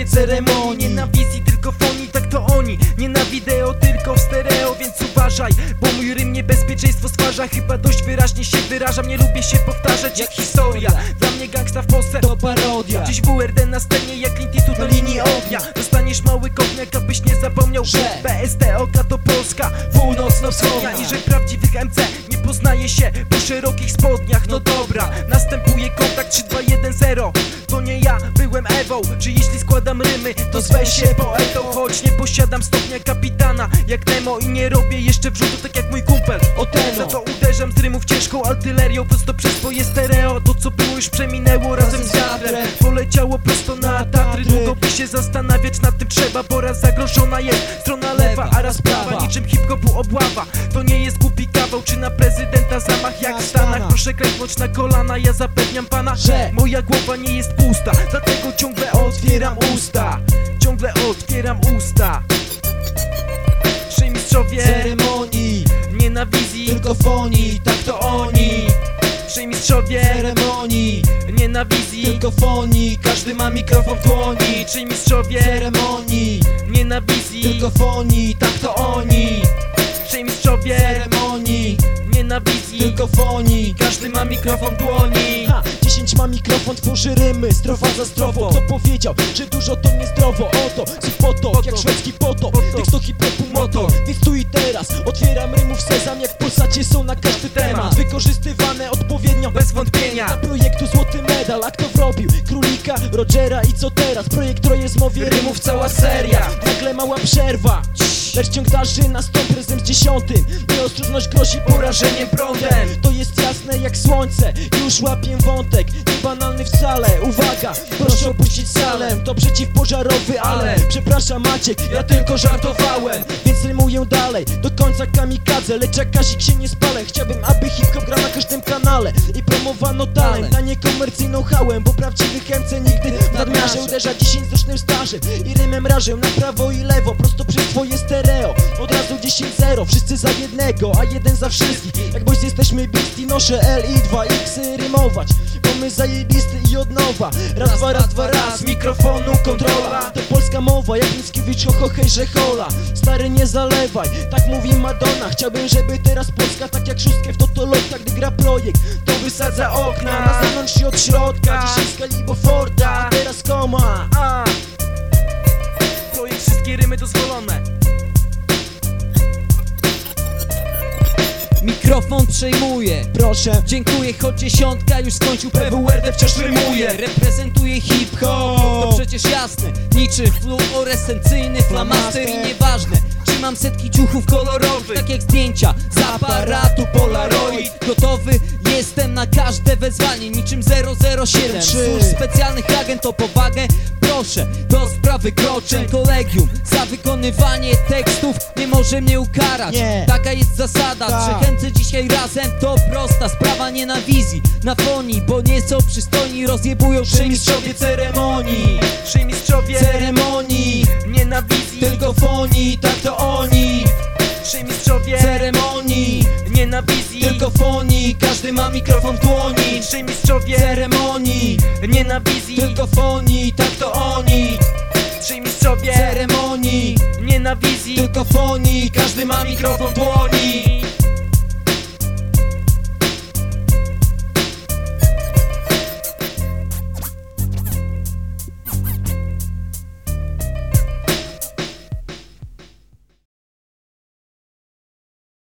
ceremonii. Nie na wizji, tylko fonii, tak to oni. Nie na wideo, tylko w stereo, więc uważaj, bo mój rym niebezpieczeństwo stwarza. Chyba dość wyraźnie się wyrażam, nie lubię się powtarzać jak historia. Dla mnie gangsta w Polsce to parodia. Dziś WRD na scenie jak Clint Eastwood na linii ognia. Dostaniesz mały kopniak, abyś nie zapomniał, że PSTOK to Polska północno-wschodnia. I że prawdziwych MC nie poznaje się po szerokich spodniach. No dobra, następuje kontakt 3, 2, 1, 0. To nie ja byłem Ewą, czy jeśli składam rymy, to zwę się poetą. Choć nie posiadam stopnia kapitana jak Nemo i nie robię jeszcze wrzutu tak jak mój kumpel Oteno. Za to uderzam z rymów ciężką artylerią prosto przez twoje stereo. To co było już przeminęło razem z wiatrem. Poleciało prosto na Tatry. Długo by się zastanawiać nad tym trzeba, bo raz zagrożona jest strona lewa, a raz prawa. Niczym hip-hopu obława. To nie jest głupi kawał, czy na prezydenta zamach jak w Stanach. Proszę klęknąć na kolana, ja zapewniam pana, że moja głowa nie jest pusta. Dlatego ciągle otwieram usta. Ciągle otwieram usta. Trzej mistrzowie ceremonii, nie na wizji, tylko fonii, tak to oni. Trzej mistrzowie ceremonii, nie na wizji, tylko fonii, każdy ma mikrofon w dłoni. Trzej mistrzowie ceremonii, nie na wizji, tylko fonii, tak to oni. Trzej mistrzowie ceremonii, nie na wizji, tylko fonii, każdy ma mikrofon w dłoni. 10 ma mikrofon, tworzy rymy, strofa za strofą. Kto powiedział, że dużo to niezdrowo? Oto, potok, jak szwedzki potop. Tekst to hip-hopu motor, więc tu i teraz otwieram rymów sezam, jak w Polsacie są na każdy temat. Wykorzystywane odpowiednio, Bez wątpienia. dla projektu złoty medal. A kto wrobił? Królika, Rogera i co teraz? Projekt troje z mowie rymów, cała seria. Nagle mała przerwa, lecz ciąg dalszy nastąpi razem z 10. Nieostrożność grozi porażeniem prądem. To jest jasne jak słońce, już łapię wątek, niebanalny wcale. Uwaga, proszę opuścić salę, to przeciwpożarowy, ale przepraszam Maciek, ja tylko żartowałem. Więc rymuję dalej, do końca kamikadze. Lecz jak Kazik się nie spalę, chciałbym, aby hip-hop grał na każdym kanale i promowano talent, a nie komercyjną hałem. Bo prawdziwych MC nigdy w nadmiarze uderza 10 z rocznym stażem i rymem rażę na prawo i lewo, prosto przez twoje stereo. Od razu 10-0, wszyscy za jednego, a jeden za wszystkich. Jak boys jesteśmy beastie, noszę L i 2X rymować, bo my zajebisty i od nowa. Raz, dwa, raz, mikrofonu kontrola. To polska mowa, jak Mickiewicz, ho, hejże, hola. Stary, nie zalewaj, tak mówi Madonna. Chciałbym, żeby teraz Polska, tak jak szóstkę w Totolotka, gdy gra projekt, to wysadza okna. Na zewnątrz i od środka, 10 z Kalibo Forda, a teraz koma. Projekt, wszystkie rymy dozwolone. Mikrofon przejmuje, Proszę, dziękuję, choć 10 już skończył PWRD wciąż rymuje. Reprezentuje hip-hop, to przecież jasne. Niczym fluorescencyjny flamaster i nieważne, czy mam setki ciuchów kolorowych, tak jak zdjęcia z aparatu Polaroid. Gotowy jestem na każde wezwanie, niczym 007 służb specjalnych agent o powagę. Proszę, do sprawy kroczę. Kolegium za wykonywanie tekstów nie może mnie ukarać. Taka jest zasada, trzech MC dzisiaj razem to prosta sprawa, nie na wizji, na fonii, bo nie są przystojni, rozjebują trzej mistrzowie ceremonii, Trzej mistrzowie ceremonii, nie na wizji, tylko fonii, tak to oni. trzej mistrzowie Ceremonii, nie na wizji, tylko fonii, każdy ma mikrofon w dłoni. trzej mistrzowie Ceremonii, nie na wizji, tylko fonii, tak to oni. trzej mistrzowie Ceremonii, nie na wizji, tylko fonii, każdy ma mikrofon w dłoni.